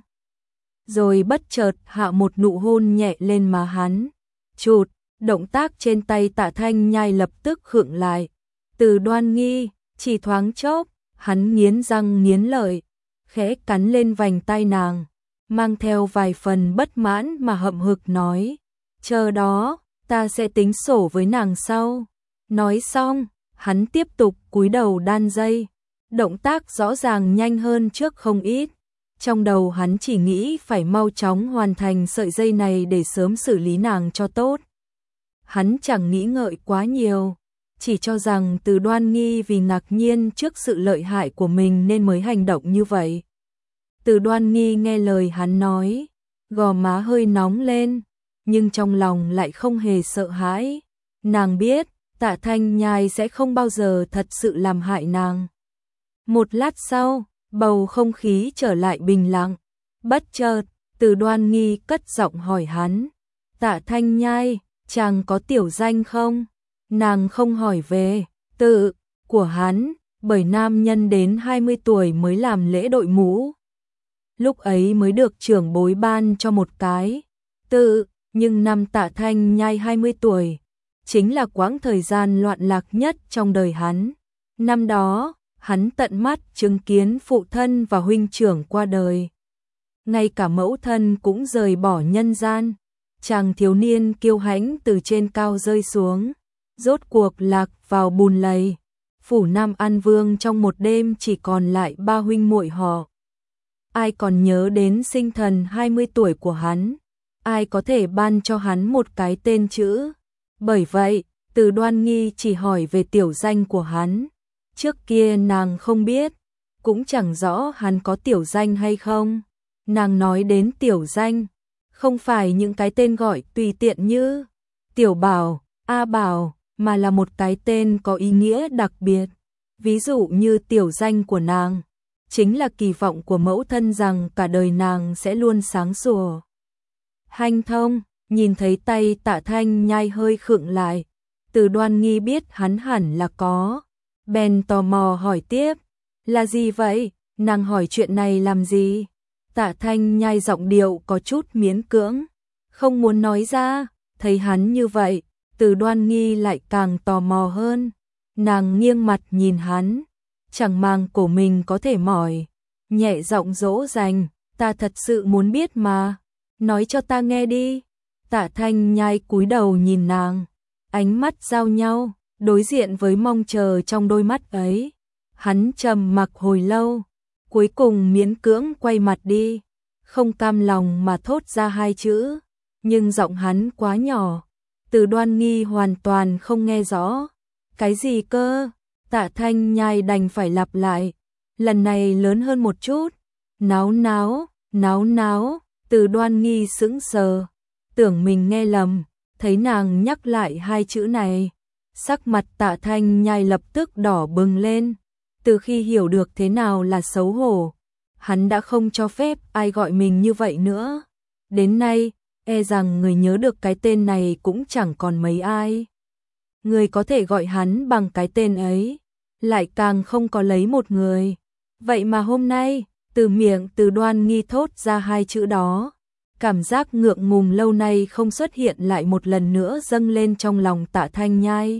Rồi bất chợt hạ một nụ hôn nhẹ lên má hắn. Chụt, động tác trên tay Tạ Thanh Nhai lập tức khựng lại. Từ Đoan Nghi, chỉ thoáng chốc, hắn nghiến răng nghiến lợi, khẽ cắn lên vành tay nàng, mang theo vài phần bất mãn mà hậm hực nói, chờ đó, ta sẽ tính sổ với nàng sau. Nói xong, hắn tiếp tục cúi đầu đan dây, động tác rõ ràng nhanh hơn trước không ít. Trong đầu hắn chỉ nghĩ phải mau chóng hoàn thành sợi dây này để sớm xử lý nàng cho tốt. Hắn chẳng nghĩ ngợi quá nhiều, chỉ cho rằng Từ Đoan Nghi vì ngạc nhiên trước sự lợi hại của mình nên mới hành động như vậy. Từ Đoan Nghi nghe lời hắn nói, gò má hơi nóng lên, nhưng trong lòng lại không hề sợ hãi. Nàng biết, Tạ Thanh Nhai sẽ không bao giờ thật sự làm hại nàng. Một lát sau, bầu không khí trở lại bình lặng. Bất chợt, Từ Đoan Nghi cất giọng hỏi hắn, Tạ Thanh Nhai, chàng có tiểu danh không? Nàng không hỏi về tự của hắn, bởi nam nhân đến hai mươi tuổi mới làm lễ đội mũ. Lúc ấy mới được trưởng bối ban cho một cái tự, nhưng năm Tạ Thanh Nhai hai mươi tuổi, chính là quãng thời gian loạn lạc nhất trong đời hắn. Năm đó, hắn tận mắt chứng kiến phụ thân và huynh trưởng qua đời. Ngay cả mẫu thân cũng rời bỏ nhân gian. Chàng thiếu niên kiêu hãnh từ trên cao rơi xuống, rốt cuộc lạc vào bùn lầy. Phủ Nam An Vương trong một đêm chỉ còn lại ba huynh muội họ. Ai còn nhớ đến sinh thần hai mươi tuổi của hắn? Ai có thể ban cho hắn một cái tên chữ? Bởi vậy, Từ Đoan Nghi chỉ hỏi về tiểu danh của hắn. Trước kia nàng không biết, cũng chẳng rõ hắn có tiểu danh hay không. Nàng nói đến tiểu danh, không phải những cái tên gọi tùy tiện như Tiểu Bảo, A Bảo, mà là một cái tên có ý nghĩa đặc biệt. Ví dụ như tiểu danh của nàng, chính là kỳ vọng của mẫu thân rằng cả đời nàng sẽ luôn sáng sủa, hanh thông. Nhìn thấy tay Tạ Thanh Nhai hơi khựng lại, Từ Đoan Nghi biết hắn hẳn là có. Bèn tò mò hỏi tiếp, là gì vậy? Nàng hỏi chuyện này làm gì? Tạ Thanh Nhai giọng điệu có chút miễn cưỡng, không muốn nói ra. Thấy hắn như vậy, Từ Đoan Nghi lại càng tò mò hơn. Nàng nghiêng mặt nhìn hắn, chẳng màng cổ mình có thể mỏi, nhẹ giọng dỗ dành, ta thật sự muốn biết mà, nói cho ta nghe đi. Tạ Thanh Nhai cúi đầu nhìn nàng, ánh mắt giao nhau, đối diện với mong chờ trong đôi mắt ấy. Hắn trầm mặc hồi lâu, cuối cùng miễn cưỡng quay mặt đi, không cam lòng mà thốt ra hai chữ, nhưng giọng hắn quá nhỏ, Từ Đoan Nghi hoàn toàn không nghe rõ. Cái gì cơ? Tạ Thanh Nhai đành phải lặp lại, lần này lớn hơn một chút. Náo náo, náo náo. Từ Đoan Nghi sững sờ, tưởng mình nghe lầm, thấy nàng nhắc lại hai chữ này, sắc mặt Tạ Thanh Nhai lập tức đỏ bừng lên. Từ khi hiểu được thế nào là xấu hổ, hắn đã không cho phép ai gọi mình như vậy nữa. Đến nay, e rằng người nhớ được cái tên này cũng chẳng còn mấy ai. Người có thể gọi hắn bằng cái tên ấy, lại càng không có lấy một người. Vậy mà hôm nay, từ miệng Từ Đoan Nghi thốt ra hai chữ đó, cảm giác ngượng ngùng lâu nay không xuất hiện lại một lần nữa dâng lên trong lòng Tạ Thanh Nhai.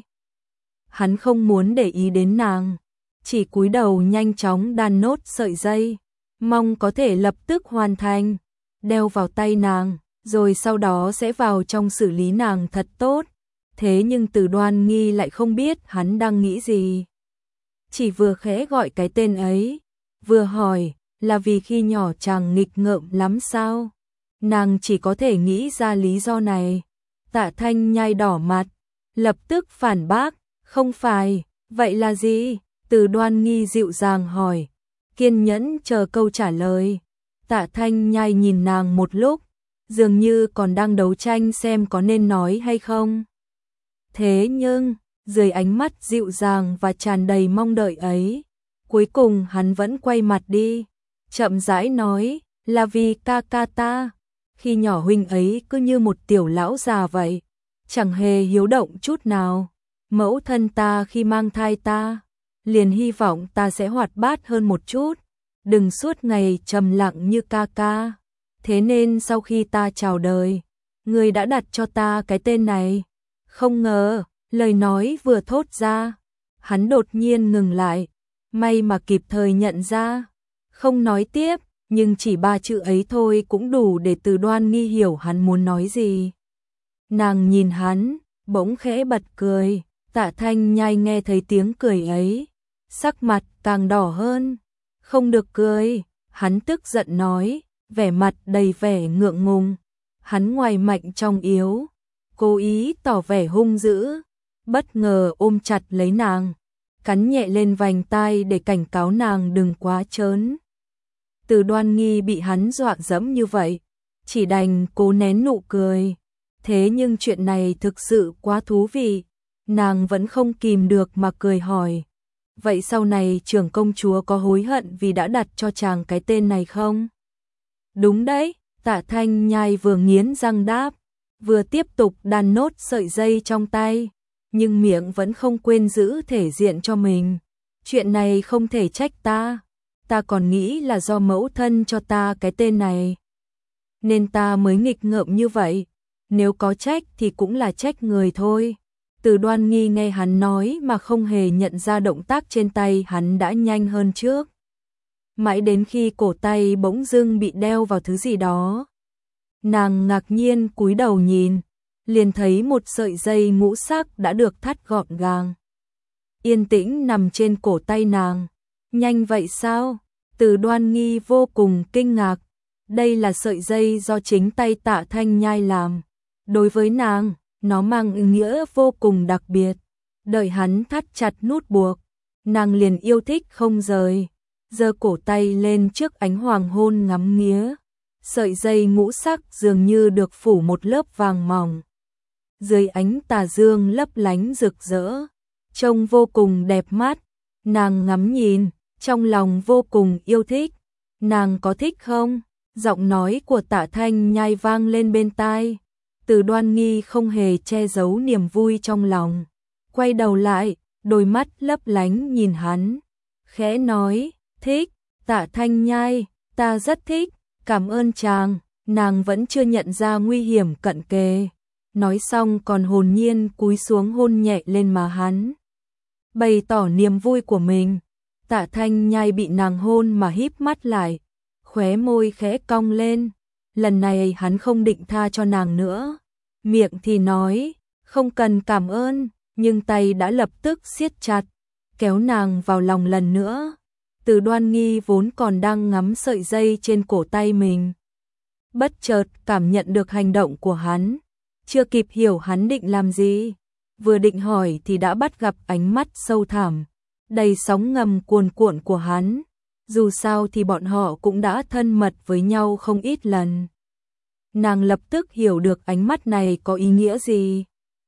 Hắn không muốn để ý đến nàng, chỉ cúi đầu nhanh chóng đan nốt sợi dây, mong có thể lập tức hoàn thành, đeo vào tay nàng, rồi sau đó sẽ vào trong xử lý nàng thật tốt. Thế nhưng Từ Đoan Nghi lại không biết hắn đang nghĩ gì. Chỉ vừa khẽ gọi cái tên ấy, vừa hỏi, là vì khi nhỏ chàng nghịch ngợm lắm sao? Nàng chỉ có thể nghĩ ra lý do này. Tạ Thanh Nhai đỏ mặt, lập tức phản bác, không phải, vậy là gì? Từ Đoan Nghi dịu dàng hỏi, kiên nhẫn chờ câu trả lời. Tạ Thanh Nhai nhìn nàng một lúc, dường như còn đang đấu tranh xem có nên nói hay không. Thế nhưng, dưới ánh mắt dịu dàng và tràn đầy mong đợi ấy, cuối cùng hắn vẫn quay mặt đi, chậm rãi nói, là vì ca ca ta. Khi nhỏ huynh ấy cứ như một tiểu lão già vậy, chẳng hề hiếu động chút nào. Mẫu thân ta khi mang thai ta, liền hy vọng ta sẽ hoạt bát hơn một chút, đừng suốt ngày trầm lặng như ca ca. Thế nên sau khi ta chào đời, người đã đặt cho ta cái tên này. Không ngờ, lời nói vừa thốt ra, hắn đột nhiên ngừng lại, may mà kịp thời nhận ra, không nói tiếp, nhưng chỉ ba chữ ấy thôi cũng đủ để Từ Đoan Nghi hiểu hắn muốn nói gì. Nàng nhìn hắn, bỗng khẽ bật cười, Tạ Thanh Nhai nghe thấy tiếng cười ấy, sắc mặt càng đỏ hơn. Không được cười, hắn tức giận nói, vẻ mặt đầy vẻ ngượng ngùng. Hắn ngoài mạnh trong yếu, cố ý tỏ vẻ hung dữ, bất ngờ ôm chặt lấy nàng, cắn nhẹ lên vành tai để cảnh cáo nàng đừng quá trớn. Từ Đoan Nghi bị hắn dọa dẫm như vậy, chỉ đành cố nén nụ cười. Thế nhưng chuyện này thực sự quá thú vị, nàng vẫn không kìm được mà cười hỏi. Vậy sau này trưởng công chúa có hối hận vì đã đặt cho chàng cái tên này không? Đúng đấy, Tạ Thanh Nhai vừa nghiến răng đáp, vừa tiếp tục đàn nốt sợi dây trong tay, nhưng miệng vẫn không quên giữ thể diện cho mình. Chuyện này không thể trách ta, ta còn nghĩ là do mẫu thân cho ta cái tên này, nên ta mới nghịch ngợm như vậy, nếu có trách thì cũng là trách người thôi. Từ Đoan Nghi nghe hắn nói mà không hề nhận ra động tác trên tay hắn đã nhanh hơn trước. Mãi đến khi cổ tay bỗng dưng bị đeo vào thứ gì đó, nàng ngạc nhiên cúi đầu nhìn, liền thấy một sợi dây ngũ sắc đã được thắt gọn gàng, yên tĩnh nằm trên cổ tay nàng. Nhanh vậy sao? Từ Đoan Nghi vô cùng kinh ngạc. Đây là sợi dây do chính tay Tạ Thanh Nhai làm. Đối với nàng, nó mang ý nghĩa vô cùng đặc biệt. Đợi hắn thắt chặt nút buộc, nàng liền yêu thích không rời, giơ cổ tay lên trước ánh hoàng hôn ngắm nghía. Sợi dây ngũ sắc dường như được phủ một lớp vàng mỏng, dưới ánh tà dương lấp lánh rực rỡ, trông vô cùng đẹp mắt. Nàng ngắm nhìn, trong lòng vô cùng yêu thích. Nàng có thích không? Giọng nói của Tạ Thanh Nhai vang lên bên tai. Từ Đoan Nghi không hề che giấu niềm vui trong lòng, quay đầu lại, đôi mắt lấp lánh nhìn hắn, khẽ nói, thích. Tạ Thanh Nhai, ta rất thích, cảm ơn chàng. Nàng vẫn chưa nhận ra nguy hiểm cận kề, nói xong còn hồn nhiên cúi xuống hôn nhẹ lên má hắn, bày tỏ niềm vui của mình. Tạ Thanh Nhai bị nàng hôn mà híp mắt lại, khóe môi khẽ cong lên. Lần này hắn không định tha cho nàng nữa, miệng thì nói, không cần cảm ơn, nhưng tay đã lập tức siết chặt, kéo nàng vào lòng lần nữa. Từ Đoan Nghi vốn còn đang ngắm sợi dây trên cổ tay mình, bất chợt cảm nhận được hành động của hắn, chưa kịp hiểu hắn định làm gì, vừa định hỏi thì đã bắt gặp ánh mắt sâu thẳm, đầy sóng ngầm cuồn cuộn của hắn. Dù sao thì bọn họ cũng đã thân mật với nhau không ít lần. Nàng lập tức hiểu được ánh mắt này có ý nghĩa gì.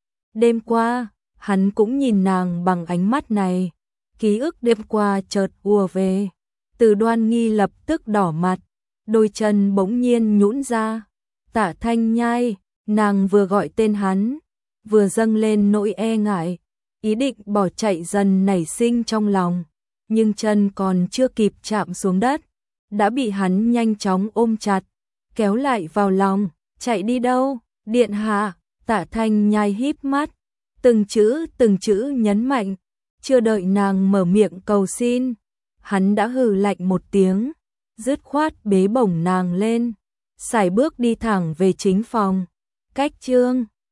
Đêm qua, hắn cũng nhìn nàng bằng ánh mắt này. Ký ức đêm qua chợt ùa về. Từ Đoan Nghi lập tức đỏ mặt, đôi chân bỗng nhiên nhũn ra. Tạ Thanh Nhai, nàng vừa gọi tên hắn, vừa dâng lên nỗi e ngại, ý định bỏ chạy dần nảy sinh trong lòng. Nhưng chân còn chưa kịp chạm xuống đất, đã bị hắn nhanh chóng ôm chặt, kéo lại vào lòng. Chạy đi đâu, điện hạ? Tạ Thanh Nhai híp mắt, từng chữ từng chữ nhấn mạnh. Chưa đợi nàng mở miệng cầu xin, hắn đã hừ lạnh một tiếng, dứt khoát bế bổng nàng lên, sải bước đi thẳng về chính phòng. Cách chương